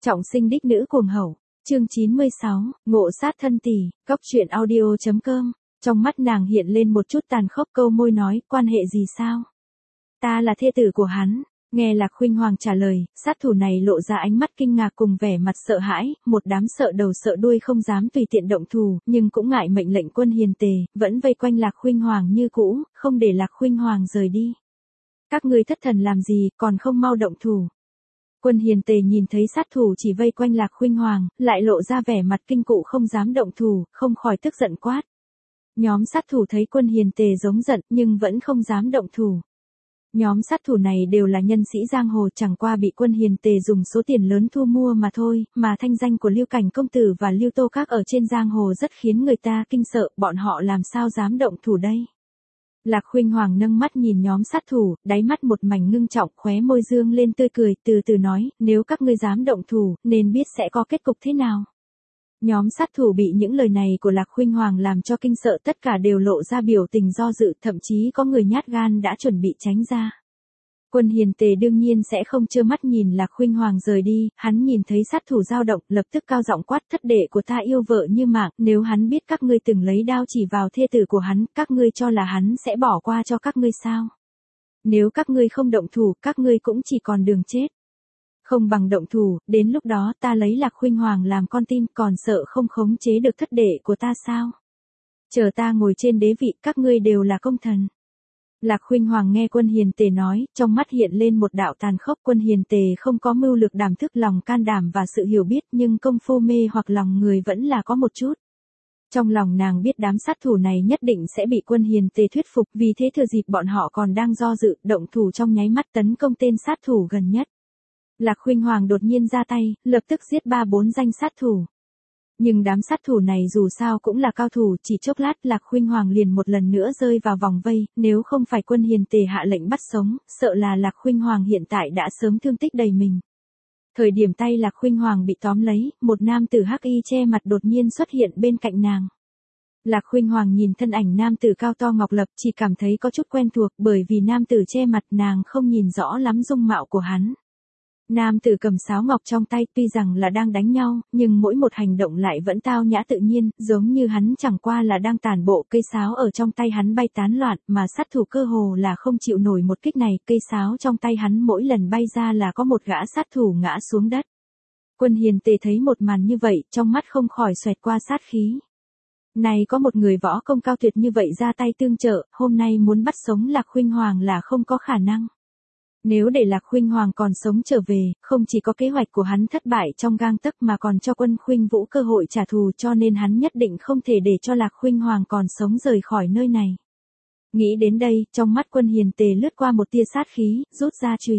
Trọng sinh đích nữ cuồng hậu, chương 96, ngộ sát thân tỷ, góc truyện audio.com, trong mắt nàng hiện lên một chút tàn khốc, câu môi nói, quan hệ gì sao? Ta là thê tử của hắn. Nghe Lạc Khuynh Hoàng trả lời, sát thủ này lộ ra ánh mắt kinh ngạc cùng vẻ mặt sợ hãi, một đám sợ đầu sợ đuôi không dám tùy tiện động thủ, nhưng cũng ngại mệnh lệnh Quân Hiền Tề, vẫn vây quanh Lạc Khuynh Hoàng như cũ, không để Lạc Khuynh Hoàng rời đi. Các ngươi thất thần làm gì, còn không mau động thủ. Quân Hiền Tề nhìn thấy sát thủ chỉ vây quanh Lạc Khuynh Hoàng, lại lộ ra vẻ mặt kinh cụ không dám động thủ, không khỏi tức giận quát. Nhóm sát thủ thấy Quân Hiền Tề giống giận nhưng vẫn không dám động thủ. Nhóm sát thủ này đều là nhân sĩ giang hồ, chẳng qua bị Quân Hiền Tề dùng số tiền lớn thu mua mà thôi, mà thanh danh của Lưu Cảnh công tử và Lưu Tô Các ở trên giang hồ rất khiến người ta kinh sợ, bọn họ làm sao dám động thủ đây. Lạc Khuynh Hoàng nâng mắt nhìn nhóm sát thủ, đáy mắt một mảnh ngưng trọng, khóe môi dương lên tươi cười, từ từ nói, nếu các ngươi dám động thủ, nên biết sẽ có kết cục thế nào. Nhóm sát thủ bị những lời này của Lạc Khuynh Hoàng làm cho kinh sợ, tất cả đều lộ ra biểu tình do dự, thậm chí có người nhát gan đã chuẩn bị tránh ra. Quân Hiền Tề đương nhiên sẽ không trơ mắt nhìn Lạc Khuynh Hoàng rời đi, hắn nhìn thấy sát thủ dao động, lập tức cao giọng quát, thất đệ của ta yêu vợ như mạng, nếu hắn biết các ngươi từng lấy đao chỉ vào thê tử của hắn, các ngươi cho là hắn sẽ bỏ qua cho các ngươi sao? Nếu các ngươi không động thủ, các ngươi cũng chỉ còn đường chết. Không bằng động thủ, đến lúc đó ta lấy Lạc Khuynh Hoàng làm con tin, còn sợ không khống chế được thất đệ của ta sao? Chờ ta ngồi trên đế vị, các ngươi đều là công thần. Lạc Khuynh Hoàng nghe Quân Hiền Tề nói, trong mắt hiện lên một đạo tàn khốc. Quân Hiền Tề không có mưu lược đảm thức, lòng can đảm và sự hiểu biết, nhưng công phu mê hoặc lòng người vẫn là có một chút. Trong lòng nàng biết đám sát thủ này nhất định sẽ bị Quân Hiền Tề thuyết phục, vì thế thừa dịp bọn họ còn đang do dự, động thủ trong nháy mắt tấn công tên sát thủ gần nhất. Lạc Khuynh Hoàng đột nhiên ra tay, lập tức giết 3-4 danh sát thủ. Nhưng đám sát thủ này dù sao cũng là cao thủ, chỉ chốc lát Lạc Khuynh Hoàng liền một lần nữa rơi vào vòng vây, nếu không phải Quân Hiền Tề hạ lệnh bắt sống, sợ là Lạc Khuynh Hoàng hiện tại đã sớm thương tích đầy mình. Thời điểm tay Lạc Khuynh Hoàng bị tóm lấy, một nam tử hắc y che mặt đột nhiên xuất hiện bên cạnh nàng. Lạc Khuynh Hoàng nhìn thân ảnh nam tử cao to ngọc lập, chỉ cảm thấy có chút quen thuộc, bởi vì nam tử che mặt nàng không nhìn rõ lắm dung mạo của hắn. Nam tử cầm sáo ngọc trong tay, tuy rằng là đang đánh nhau, nhưng mỗi một hành động lại vẫn tao nhã tự nhiên, giống như hắn chẳng qua là đang tản bộ. Cây sáo ở trong tay hắn bay tán loạn, mà sát thủ cơ hồ là không chịu nổi một kích này, cây sáo trong tay hắn mỗi lần bay ra là có một gã sát thủ ngã xuống đất. Quân Hiền Tề thấy một màn như vậy, trong mắt không khỏi xoẹt qua sát khí. Này có một người võ công cao tuyệt như vậy ra tay tương trợ, hôm nay muốn bắt sống Lạc Khuynh Hoàng là không có khả năng. Nếu để Lạc Khuynh Hoàng còn sống trở về, không chỉ có kế hoạch của hắn thất bại trong gang tấc mà còn cho Quân Khuynh Vũ cơ hội trả thù, cho nên hắn nhất định không thể để cho Lạc Khuynh Hoàng còn sống rời khỏi nơi này. Nghĩ đến đây, trong mắt Quân Hiền Tề lướt qua một tia sát khí, rút ra chùy.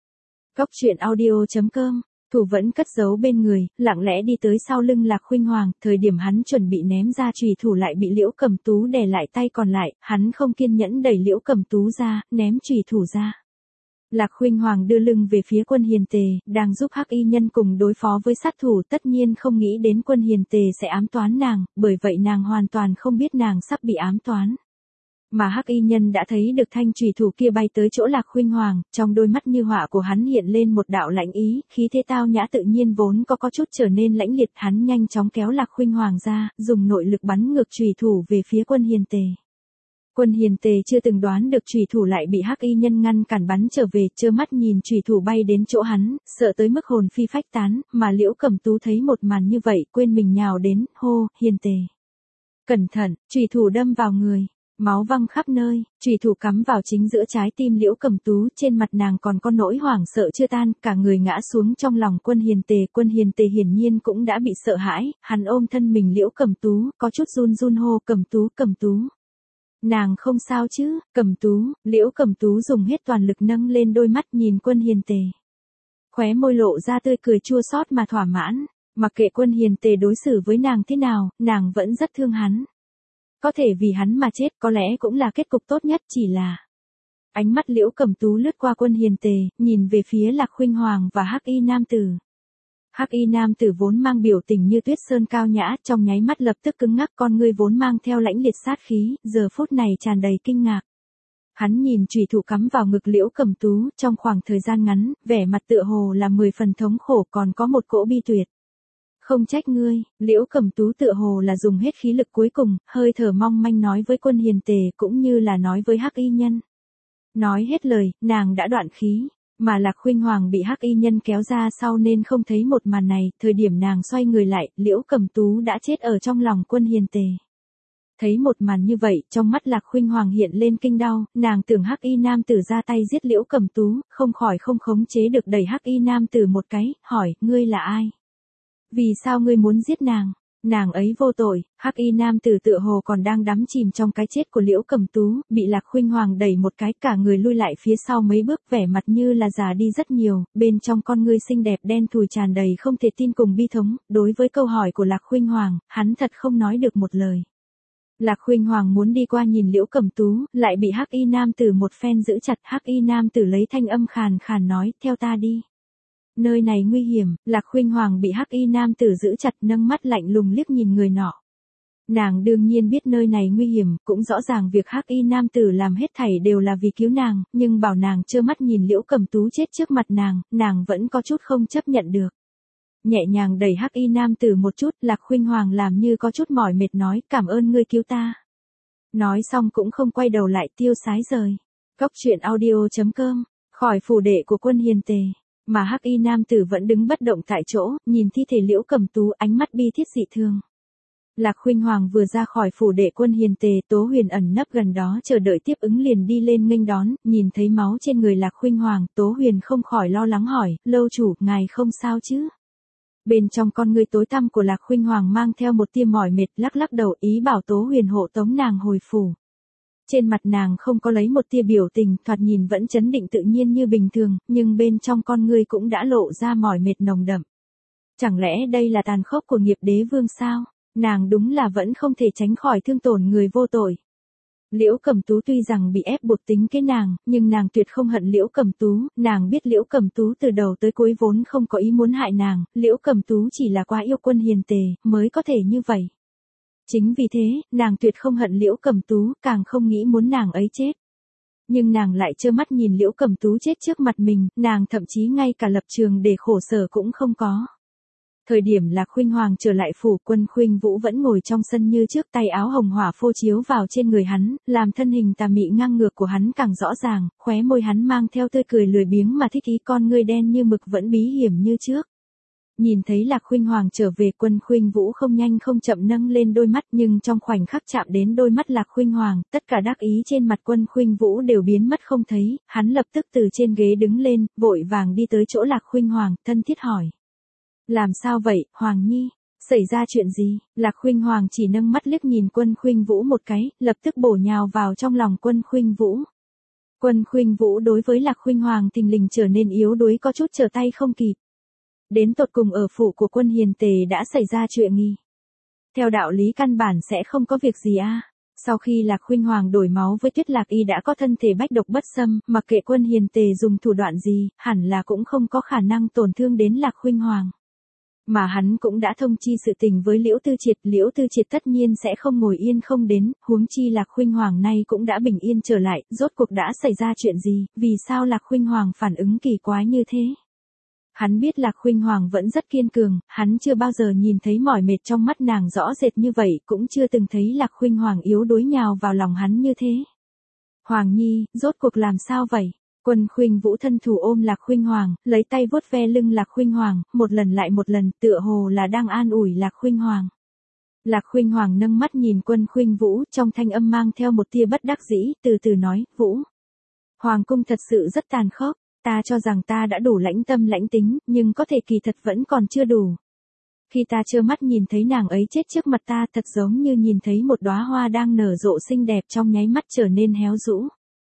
Góc truyện audio.com, thủ vẫn cất giấu bên người, lặng lẽ đi tới sau lưng Lạc Khuynh Hoàng, thời điểm hắn chuẩn bị ném ra chùy thủ lại bị Liễu Cẩm Tú đè lại tay còn lại, hắn không kiên nhẫn đẩy Liễu Cẩm Tú ra, ném chùy thủ ra. Lạc Khuynh Hoàng đưa lưng về phía Quân Hiền Tề, đang giúp hắc y nhân cùng đối phó với sát thủ, tất nhiên không nghĩ đến Quân Hiền Tề sẽ ám toán nàng, bởi vậy nàng hoàn toàn không biết nàng sắp bị ám toán. Mà hắc y nhân đã thấy được thanh chùy thủ kia bay tới chỗ Lạc Khuynh Hoàng, trong đôi mắt như họa của hắn hiện lên một đạo lãnh ý, khí thế tao nhã tự nhiên vốn có chút trở nên lãnh liệt, hắn nhanh chóng kéo Lạc Khuynh Hoàng ra, dùng nội lực bắn ngược chùy thủ về phía Quân Hiền Tề. Quân Hiền Tề chưa từng đoán được chùy thủ lại bị hắc y nhân ngăn cản bắn trở về, trơ mắt nhìn chùy thủ bay đến chỗ hắn, sợ tới mức hồn phi phách tán, mà Liễu Cẩm Tú thấy một màn như vậy, quên mình nhào đến, hô, Hiền Tề. Cẩn thận, chùy thủ đâm vào người, máu văng khắp nơi, chùy thủ cắm vào chính giữa trái tim Liễu Cẩm Tú, trên mặt nàng còn có nỗi hoảng sợ chưa tan, cả người ngã xuống trong lòng Quân Hiền Tề. Quân Hiền Tề hiển nhiên cũng đã bị sợ hãi, hắn ôm thân mình Liễu Cẩm Tú, có chút run run hô, Cẩm Tú, Cẩm Tú. Nàng không sao chứ, Cẩm Tú. Liễu Cẩm Tú dùng hết toàn lực nâng lên đôi mắt nhìn Quân Hiền Tề. Khóe môi lộ ra tươi cười chua xót mà thỏa mãn, mặc kệ Quân Hiền Tề đối xử với nàng thế nào, nàng vẫn rất thương hắn. Có thể vì hắn mà chết, có lẽ cũng là kết cục tốt nhất, chỉ là... Ánh mắt Liễu Cẩm Tú lướt qua Quân Hiền Tề, nhìn về phía Lạc Khuynh Hoàng và hắc y nam tử. Hắc y nam tử vốn mang biểu tình như tuyết sơn cao nhã, trong nháy mắt lập tức cứng ngắc, con ngươi vốn mang theo lãnh liệt sát khí, giờ phút này tràn đầy kinh ngạc. Hắn nhìn chùy thủ cắm vào ngực Liễu Cẩm Tú, trong khoảng thời gian ngắn, vẻ mặt tựa hồ là 10 phần thống khổ còn có một cỗ bi tuyệt. Không trách ngươi, Liễu Cẩm Tú tựa hồ là dùng hết khí lực cuối cùng, hơi thở mong manh nói với Quân Hiền Tề cũng như là nói với Hắc Y Nhân. Nói hết lời, nàng đã đoạn khí, mà Lạc Khuynh Hoàng bị Hắc Y Nhân kéo ra sau nên không thấy một màn này, thời điểm nàng xoay người lại, Liễu Cẩm Tú đã chết ở trong lòng Quân Hiền Tề. Thấy một màn như vậy, trong mắt Lạc Khuynh Hoàng hiện lên kinh đau, nàng tưởng Hắc Y nam tử ra tay giết Liễu Cẩm Tú, không khỏi không khống chế được đẩy Hắc Y nam tử một cái, hỏi, ngươi là ai? Vì sao ngươi muốn giết nàng? Nàng ấy vô tội. Hắc Y nam tử tựa hồ còn đang đắm chìm trong cái chết của Liễu Cẩm Tú, bị Lạc Khuynh Hoàng đẩy một cái, cả người lui lại phía sau mấy bước, vẻ mặt như là già đi rất nhiều, bên trong con ngươi xinh đẹp đen thùi tràn đầy không thể tin cùng bi thống. Đối với câu hỏi của Lạc Khuynh Hoàng, hắn thật không nói được một lời. Lạc Khuynh Hoàng muốn đi qua nhìn Liễu Cẩm Tú, lại bị Hắc Y nam tử một phen giữ chặt. Hắc Y nam tử lấy thanh âm khàn khàn nói, theo ta đi. Nơi này nguy hiểm. Lạc Khuynh Hoàng bị Hắc Y nam tử giữ chặt, nâng mắt lạnh lùng liếc nhìn người nọ. Nàng đương nhiên biết nơi này nguy hiểm, cũng rõ ràng việc Hắc Y nam tử làm hết thảy đều là vì cứu nàng, nhưng bảo nàng trơ mắt nhìn Liễu Cẩm Tú chết trước mặt nàng vẫn có chút không chấp nhận được. Nhẹ nhàng đẩy Hắc Y nam tử một chút, Lạc Khuynh Hoàng làm như có chút mỏi mệt nói, cảm ơn ngươi cứu ta. Nói xong cũng không quay đầu lại, tiêu sái rời. Góc truyện audio.com, khỏi phủ đệ của Quân Hiền Tề. Mà Hắc Y nam tử vẫn đứng bất động tại chỗ, nhìn thi thể Liễu Cẩm Tú, ánh mắt bi thiết dị thường. Lạc Khuynh Hoàng vừa ra khỏi phủ đệ Quân Hiền Tề, Tố Huyền ẩn nấp gần đó chờ đợi tiếp ứng liền đi lên nghênh đón, nhìn thấy máu trên người Lạc Khuynh Hoàng, Tố Huyền không khỏi lo lắng hỏi, lâu chủ, ngài không sao chứ? Bên trong con ngươi tối tăm của Lạc Khuynh Hoàng mang theo một tia mỏi mệt, lắc lắc đầu, ý bảo Tố Huyền hộ tống nàng hồi phủ. Trên mặt nàng không có lấy một tia biểu tình, thoạt nhìn vẫn trấn định tự nhiên như bình thường, nhưng bên trong con ngươi cũng đã lộ ra mỏi mệt nồng đậm. Chẳng lẽ đây là tàn khốc của nghiệp đế vương sao? Nàng đúng là vẫn không thể tránh khỏi thương tổn người vô tội. Liễu Cẩm Tú tuy rằng bị ép buộc tính kế nàng, nhưng nàng tuyệt không hận Liễu Cẩm Tú, nàng biết Liễu Cẩm Tú từ đầu tới cuối vốn không có ý muốn hại nàng, Liễu Cẩm Tú chỉ là quá yêu Quân Hiền Tề, mới có thể như vậy. Chính vì thế, nàng tuyệt không hận Liễu Cẩm Tú, càng không nghĩ muốn nàng ấy chết. Nhưng nàng lại trơ mắt nhìn Liễu Cẩm Tú chết trước mặt mình, nàng thậm chí ngay cả lập trường để khổ sở cũng không có. Thời điểm Lạc Khuynh Hoàng trở lại phủ, Quân Khuynh Vũ vẫn ngồi trong sân như trước, tay áo hồng hỏa phô chiếu vào trên người hắn, làm thân hình tà mị ngang ngược của hắn càng rõ ràng, khóe môi hắn mang theo tươi cười lười biếng mà thích ý, con ngươi đen như mực vẫn bí hiểm như trước. Nhìn thấy Lạc Khuynh Hoàng trở về, Quân Khuynh Vũ không nhanh không chậm nâng lên đôi mắt, nhưng trong khoảnh khắc chạm đến đôi mắt Lạc Khuynh Hoàng, tất cả đắc ý trên mặt Quân Khuynh Vũ đều biến mất không thấy, hắn lập tức từ trên ghế đứng lên, vội vàng đi tới chỗ Lạc Khuynh Hoàng, thân thiết hỏi. Làm sao vậy, Hoàng Nhi? Xảy ra chuyện gì? Lạc Khuynh Hoàng chỉ nâng mắt liếc nhìn Quân Khuynh Vũ một cái, lập tức bổ nhào vào trong lòng Quân Khuynh Vũ. Quân Khuynh Vũ đối với Lạc Khuynh Hoàng thình lình trở nên yếu đuối, có chút trở tay không kịp. Đến tột cùng ở phủ của Quân Hiền Tề đã xảy ra chuyện nghi. Theo đạo lý căn bản sẽ không có việc gì a. Sau khi Lạc Khuynh Hoàng đổi máu với Tuyết Lạc Y đã có thân thể bách độc bất xâm, mặc kệ Quân Hiền Tề dùng thủ đoạn gì, hẳn là cũng không có khả năng tổn thương đến Lạc Khuynh Hoàng. Mà hắn cũng đã thông chi sự tình với Liễu Tư Triệt tất nhiên sẽ không ngồi yên không đến, huống chi Lạc Khuynh Hoàng nay cũng đã bình yên trở lại, rốt cuộc đã xảy ra chuyện gì, vì sao Lạc Khuynh Hoàng phản ứng kỳ quái như thế? Hắn biết Lạc Khuynh Hoàng vẫn rất kiên cường, hắn chưa bao giờ nhìn thấy mỏi mệt trong mắt nàng rõ rệt như vậy, cũng chưa từng thấy Lạc Khuynh Hoàng yếu đuối nhào vào lòng hắn như thế. Hoàng Nhi, rốt cuộc làm sao vậy? Quân Khuynh Vũ thân thủ ôm Lạc Khuynh Hoàng, lấy tay vuốt ve lưng Lạc Khuynh Hoàng, một lần lại một lần, tựa hồ là đang an ủi Lạc Khuynh Hoàng. Lạc Khuynh Hoàng nâng mắt nhìn Quân Khuynh Vũ, trong thanh âm mang theo một tia bất đắc dĩ, từ từ nói, Vũ. Hoàng cung thật sự rất tàn khốc, ta cho rằng ta đã đủ lãnh tâm lãnh tính, nhưng có thể kỳ thật vẫn còn chưa đủ. Khi ta trơ mắt nhìn thấy nàng ấy chết trước mặt ta, thật giống như nhìn thấy một đóa hoa đang nở rộ xinh đẹp trong nháy mắt trở nên héo rũ.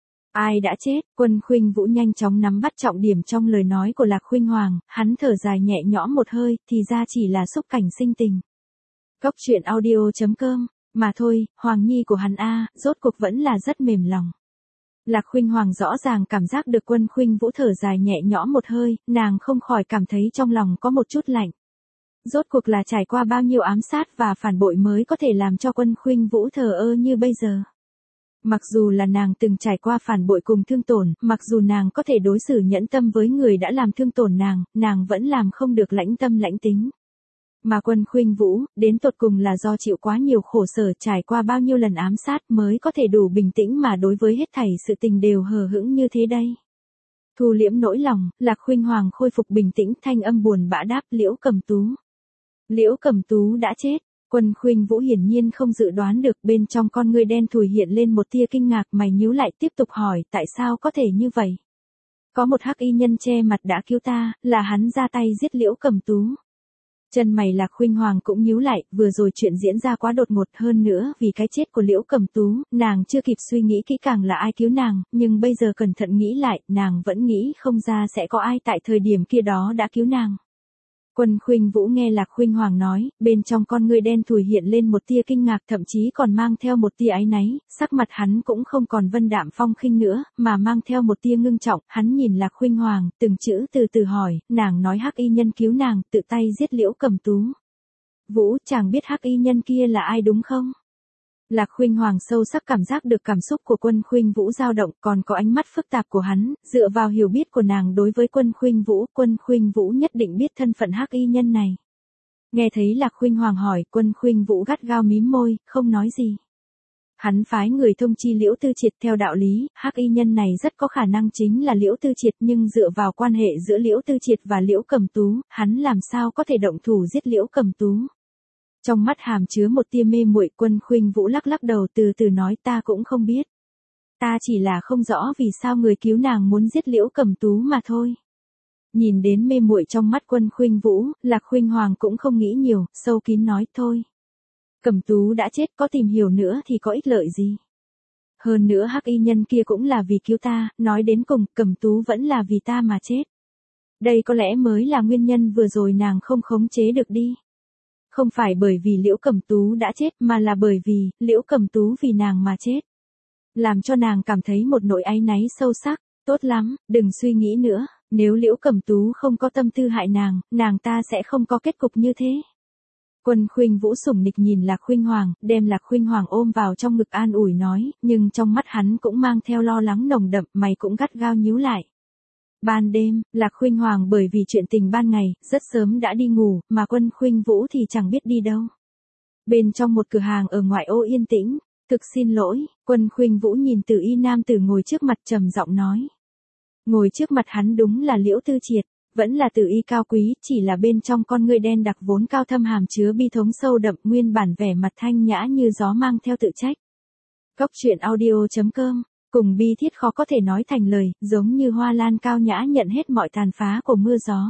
Ai đã chết? Quân Khuynh Vũ nhanh chóng nắm bắt trọng điểm trong lời nói của Lạc Khuynh Hoàng, hắn thở dài nhẹ nhõm một hơi, thì ra chỉ là xúc cảnh sinh tình. Góc truyện audio.com, mà thôi, Hoàng Nhi của hắn rốt cuộc vẫn là rất mềm lòng. Lạc Khuynh Hoàng rõ ràng cảm giác được Quân Khuynh Vũ thở dài nhẹ nhõm một hơi, nàng không khỏi cảm thấy trong lòng có một chút lạnh. Rốt cuộc là trải qua bao nhiêu ám sát và phản bội mới có thể làm cho Quân Khuynh Vũ thờ ơ như bây giờ. Mặc dù là nàng từng trải qua phản bội cùng thương tổn, mặc dù nàng có thể đối xử nhẫn tâm với người đã làm thương tổn nàng vẫn làm không được lãnh tâm lãnh tính. Mà Quân Khuynh Vũ, đến tột cùng là do chịu quá nhiều khổ sở, trải qua bao nhiêu lần ám sát mới có thể đủ bình tĩnh mà đối với hết thảy sự tình đều hờ hững như thế đây. Thu liễm nỗi lòng, Lạc Khuynh Hoàng khôi phục bình tĩnh, thanh âm buồn bã đáp: Liễu Cầm Tú. Liễu Cầm Tú đã chết. Quân Khuynh Vũ hiển nhiên không dự đoán được, bên trong con ngươi đen thùi hiện lên một tia kinh ngạc, mày nhíu lại tiếp tục hỏi: tại sao có thể như vậy? Có một hắc y nhân che mặt đã cứu ta, là hắn ra tay giết Liễu Cầm Tú. Chân mày Lạc Khuynh Hoàng cũng nhíu lại, vừa rồi chuyện diễn ra quá đột ngột, hơn nữa vì cái chết của Liễu Cầm Tú, nàng chưa kịp suy nghĩ kỹ càng là ai cứu nàng, nhưng bây giờ cẩn thận nghĩ lại, nàng vẫn nghĩ không ra sẽ có ai tại thời điểm kia đó đã cứu nàng. Quân Khuynh Vũ nghe Lạc Khuynh Hoàng nói, bên trong con ngươi đen thùi hiện lên một tia kinh ngạc, thậm chí còn mang theo một tia áy náy, sắc mặt hắn cũng không còn vân đạm phong khinh nữa, mà mang theo một tia ngưng trọng, hắn nhìn Lạc Khuynh Hoàng, từng chữ từ từ hỏi: nàng nói hắc y nhân cứu nàng, tự tay giết Liễu Cầm Tú. Vũ, chàng biết hắc y nhân kia là ai đúng không? Lạc Khuynh Hoàng sâu sắc cảm giác được cảm xúc của Quân Khuynh Vũ dao động, còn có ánh mắt phức tạp của hắn, dựa vào hiểu biết của nàng đối với Quân Khuynh Vũ nhất định biết thân phận hắc y nhân này. Nghe thấy Lạc Khuynh Hoàng hỏi, Quân Khuynh Vũ gắt gao mím môi, không nói gì. Hắn phái người thông chi Liễu Tư Triệt, theo đạo lý, hắc y nhân này rất có khả năng chính là Liễu Tư Triệt, nhưng dựa vào quan hệ giữa Liễu Tư Triệt và Liễu Cầm Tú, hắn làm sao có thể động thủ giết Liễu Cầm Tú? Trong mắt hàm chứa một tia mê muội, Quân Khuynh Vũ lắc lắc đầu từ từ nói: ta cũng không biết. Ta chỉ là không rõ vì sao người cứu nàng muốn giết Liễu Cầm Tú mà thôi. Nhìn đến mê muội trong mắt Quân Khuynh Vũ, Lạc Khuynh Hoàng cũng không nghĩ nhiều, sâu kín nói: thôi. Cầm Tú đã chết, có tìm hiểu nữa thì có ích lợi gì. Hơn nữa hắc y nhân kia cũng là vì cứu ta, nói đến cùng, Cầm Tú vẫn là vì ta mà chết. Đây có lẽ mới là nguyên nhân vừa rồi nàng không khống chế được đi. Không phải bởi vì Liễu Cầm Tú đã chết, mà là bởi vì, Liễu Cầm Tú vì nàng mà chết. Làm cho nàng cảm thấy một nỗi áy náy sâu sắc. Tốt lắm, đừng suy nghĩ nữa, nếu Liễu Cầm Tú không có tâm tư hại nàng ta sẽ không có kết cục như thế. Quân Khuynh Vũ sủng nịch nhìn Lạc Khuynh Hoàng, đem Lạc Khuynh Hoàng ôm vào trong ngực an ủi nói, nhưng trong mắt hắn cũng mang theo lo lắng nồng đậm, mày cũng gắt gao nhíu lại. Ban đêm, Lạc Khuynh Hoàng bởi vì chuyện tình ban ngày, rất sớm đã đi ngủ, mà Quân Khuynh Vũ thì chẳng biết đi đâu. Bên trong một cửa hàng ở ngoại ô yên tĩnh, thực xin lỗi, Quân Khuynh Vũ nhìn Từ Y nam tử ngồi trước mặt trầm giọng nói. Ngồi trước mặt hắn đúng là Liễu Tư Triệt, vẫn là Từ Y cao quý, chỉ là bên trong con ngươi đen đặc vốn cao thâm hàm chứa bi thống sâu đậm, nguyên bản vẻ mặt thanh nhã như gió mang theo tự trách. Cốc truyện audio.com cùng bi thiết khó có thể nói thành lời, giống như hoa lan cao nhã nhận hết mọi tàn phá của mưa gió.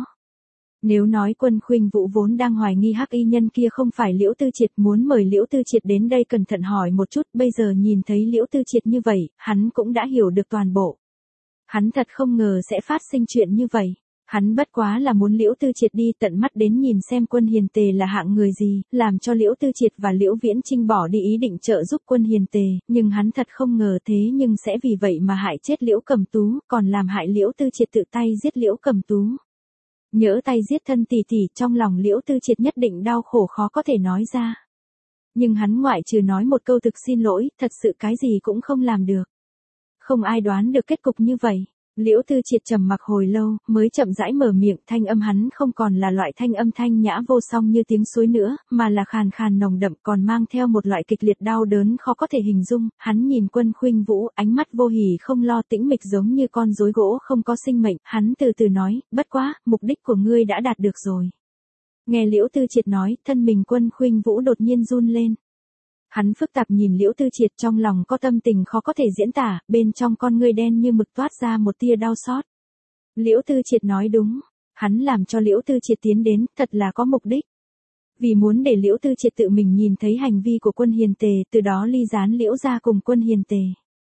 Nếu nói Quân Khuynh Vũ vốn đang hoài nghi hắc y nhân kia không phải Liễu Tư Triệt, muốn mời Liễu Tư Triệt đến đây cẩn thận hỏi một chút, bây giờ nhìn thấy Liễu Tư Triệt như vậy, hắn cũng đã hiểu được toàn bộ. Hắn thật không ngờ sẽ phát sinh chuyện như vậy. Hắn bất quá là muốn Liễu Tư Triệt đi tận mắt đến nhìn xem Quân Hiền Tề là hạng người gì, làm cho Liễu Tư Triệt và Liễu Viễn Trinh bỏ đi ý định trợ giúp Quân Hiền Tề, nhưng hắn thật không ngờ thế nhưng sẽ vì vậy mà hại chết Liễu Cầm Tú, còn làm hại Liễu Tư Triệt tự tay giết Liễu Cầm Tú. Nhỡ tay giết thân tỷ tỷ, trong lòng Liễu Tư Triệt nhất định đau khổ khó có thể nói ra. Nhưng hắn ngoại trừ nói một câu thực xin lỗi, thật sự cái gì cũng không làm được. Không ai đoán được kết cục như vậy. Liễu Tư Triệt trầm mặc hồi lâu, mới chậm rãi mở miệng, thanh âm hắn không còn là loại thanh âm thanh nhã vô song như tiếng suối nữa, mà là khàn khàn nồng đậm, còn mang theo một loại kịch liệt đau đớn khó có thể hình dung. Hắn nhìn Quân Khuynh Vũ, ánh mắt vô hỉ không lo, tĩnh mịch giống như con rối gỗ không có sinh mệnh, hắn từ từ nói, bất quá, mục đích của ngươi đã đạt được rồi. Nghe Liễu Tư Triệt nói, thân mình Quân Khuynh Vũ đột nhiên run lên. Hắn phức tạp nhìn Liễu Tư Triệt, trong lòng có tâm tình khó có thể diễn tả, bên trong con ngươi đen như mực toát ra một tia đau xót. Liễu Tư Triệt nói đúng, hắn làm cho Liễu Tư Triệt tiến đến, thật là có mục đích. Vì muốn để Liễu Tư Triệt tự mình nhìn thấy hành vi của Quân Hiền Tề, từ đó ly gián Liễu gia cùng Quân Hiền Tề.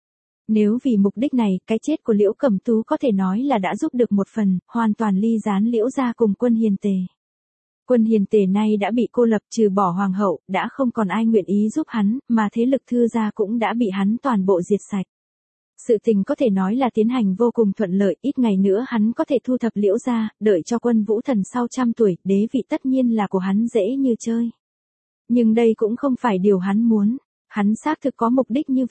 Nếu vì mục đích này, cái chết của Liễu Cẩm Tú có thể nói là đã giúp được một phần, hoàn toàn ly gián Liễu gia cùng Quân Hiền Tề. Quân Hiền Tề nay đã bị cô lập, trừ bỏ hoàng hậu, đã không còn ai nguyện ý giúp hắn, mà thế lực Thư gia cũng đã bị hắn toàn bộ diệt sạch. Sự tình có thể nói là tiến hành vô cùng thuận lợi, ít ngày nữa hắn có thể thu thập Liễu gia, đợi cho Quân Vũ Thần sau 100 tuổi, đế vị tất nhiên là của hắn dễ như chơi. Nhưng đây cũng không phải điều hắn muốn, hắn xác thực có mục đích như vậy.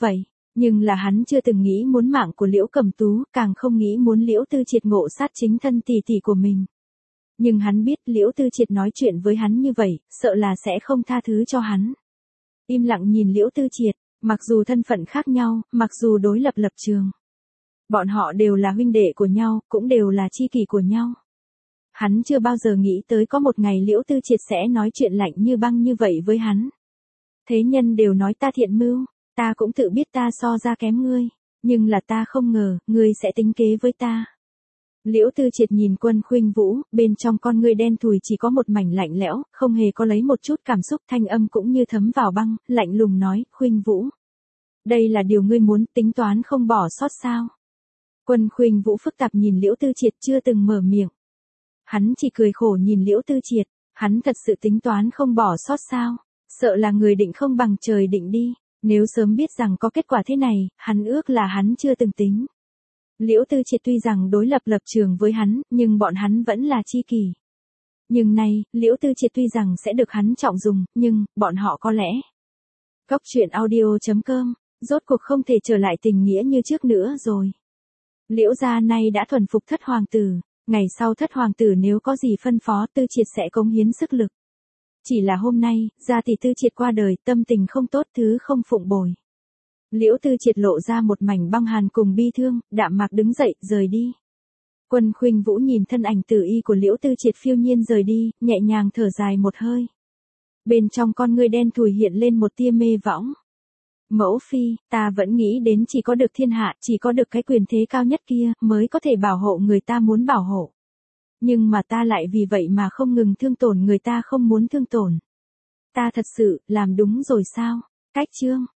Nhưng là hắn chưa từng nghĩ muốn mạng của Liễu Cẩm Tú, càng không nghĩ muốn Liễu Tư Triệt ngộ sát chính thân tỷ tỷ của mình. Nhưng hắn biết Liễu Tư Triệt nói chuyện với hắn như vậy, sợ là sẽ không tha thứ cho hắn. Im lặng nhìn Liễu Tư Triệt, mặc dù thân phận khác nhau, mặc dù đối lập lập trường. Bọn họ đều là huynh đệ của nhau, cũng đều là tri kỷ của nhau. Hắn chưa bao giờ nghĩ tới có một ngày Liễu Tư Triệt sẽ nói chuyện lạnh như băng như vậy với hắn. Thế nhân đều nói ta thiện mưu, ta cũng tự biết ta so ra kém ngươi, nhưng là ta không ngờ, ngươi sẽ tính kế với ta. Liễu Tư Triệt nhìn Quân Khuynh Vũ, bên trong con ngươi đen thùi chỉ có một mảnh lạnh lẽo, không hề có lấy một chút cảm xúc, thanh âm cũng như thấm vào băng, lạnh lùng nói, Khuynh Vũ. Đây là điều ngươi muốn, tính toán không bỏ sót sao? Quân Khuynh Vũ phức tạp nhìn Liễu Tư Triệt chưa từng mở miệng. Hắn chỉ cười khổ nhìn Liễu Tư Triệt, hắn thật sự tính toán không bỏ sót sao? Sợ là người định không bằng trời định đi, nếu sớm biết rằng có kết quả thế này, hắn ước là hắn chưa từng tính. Liễu Tư Triệt tuy rằng đối lập lập trường với hắn, nhưng bọn hắn vẫn là tri kỷ. Nhưng nay, Liễu Tư Triệt tuy rằng sẽ được hắn trọng dùng, nhưng, bọn họ có lẽ. Cốc truyện audio.com, rốt cuộc không thể trở lại tình nghĩa như trước nữa rồi. Liễu gia nay đã thuần phục thất hoàng tử, ngày sau thất hoàng tử nếu có gì phân phó Tư Triệt sẽ cống hiến sức lực. Chỉ là hôm nay, gia tỷ Tư Triệt qua đời, tâm tình không tốt thứ không phụng bồi. Liễu Tư Triệt lộ ra một mảnh băng hàn cùng bi thương, đạm mạc đứng dậy, rời đi. Quân Khuynh Vũ nhìn thân ảnh tử y của Liễu Tư Triệt phiêu nhiên rời đi, nhẹ nhàng thở dài một hơi. Bên trong con ngươi đen thùi hiện lên một tia mê võng. Mẫu phi, ta vẫn nghĩ đến chỉ có được thiên hạ, chỉ có được cái quyền thế cao nhất kia, mới có thể bảo hộ người ta muốn bảo hộ. Nhưng mà ta lại vì vậy mà không ngừng thương tổn người ta không muốn thương tổn. Ta thật sự, làm đúng rồi sao? Cách chương.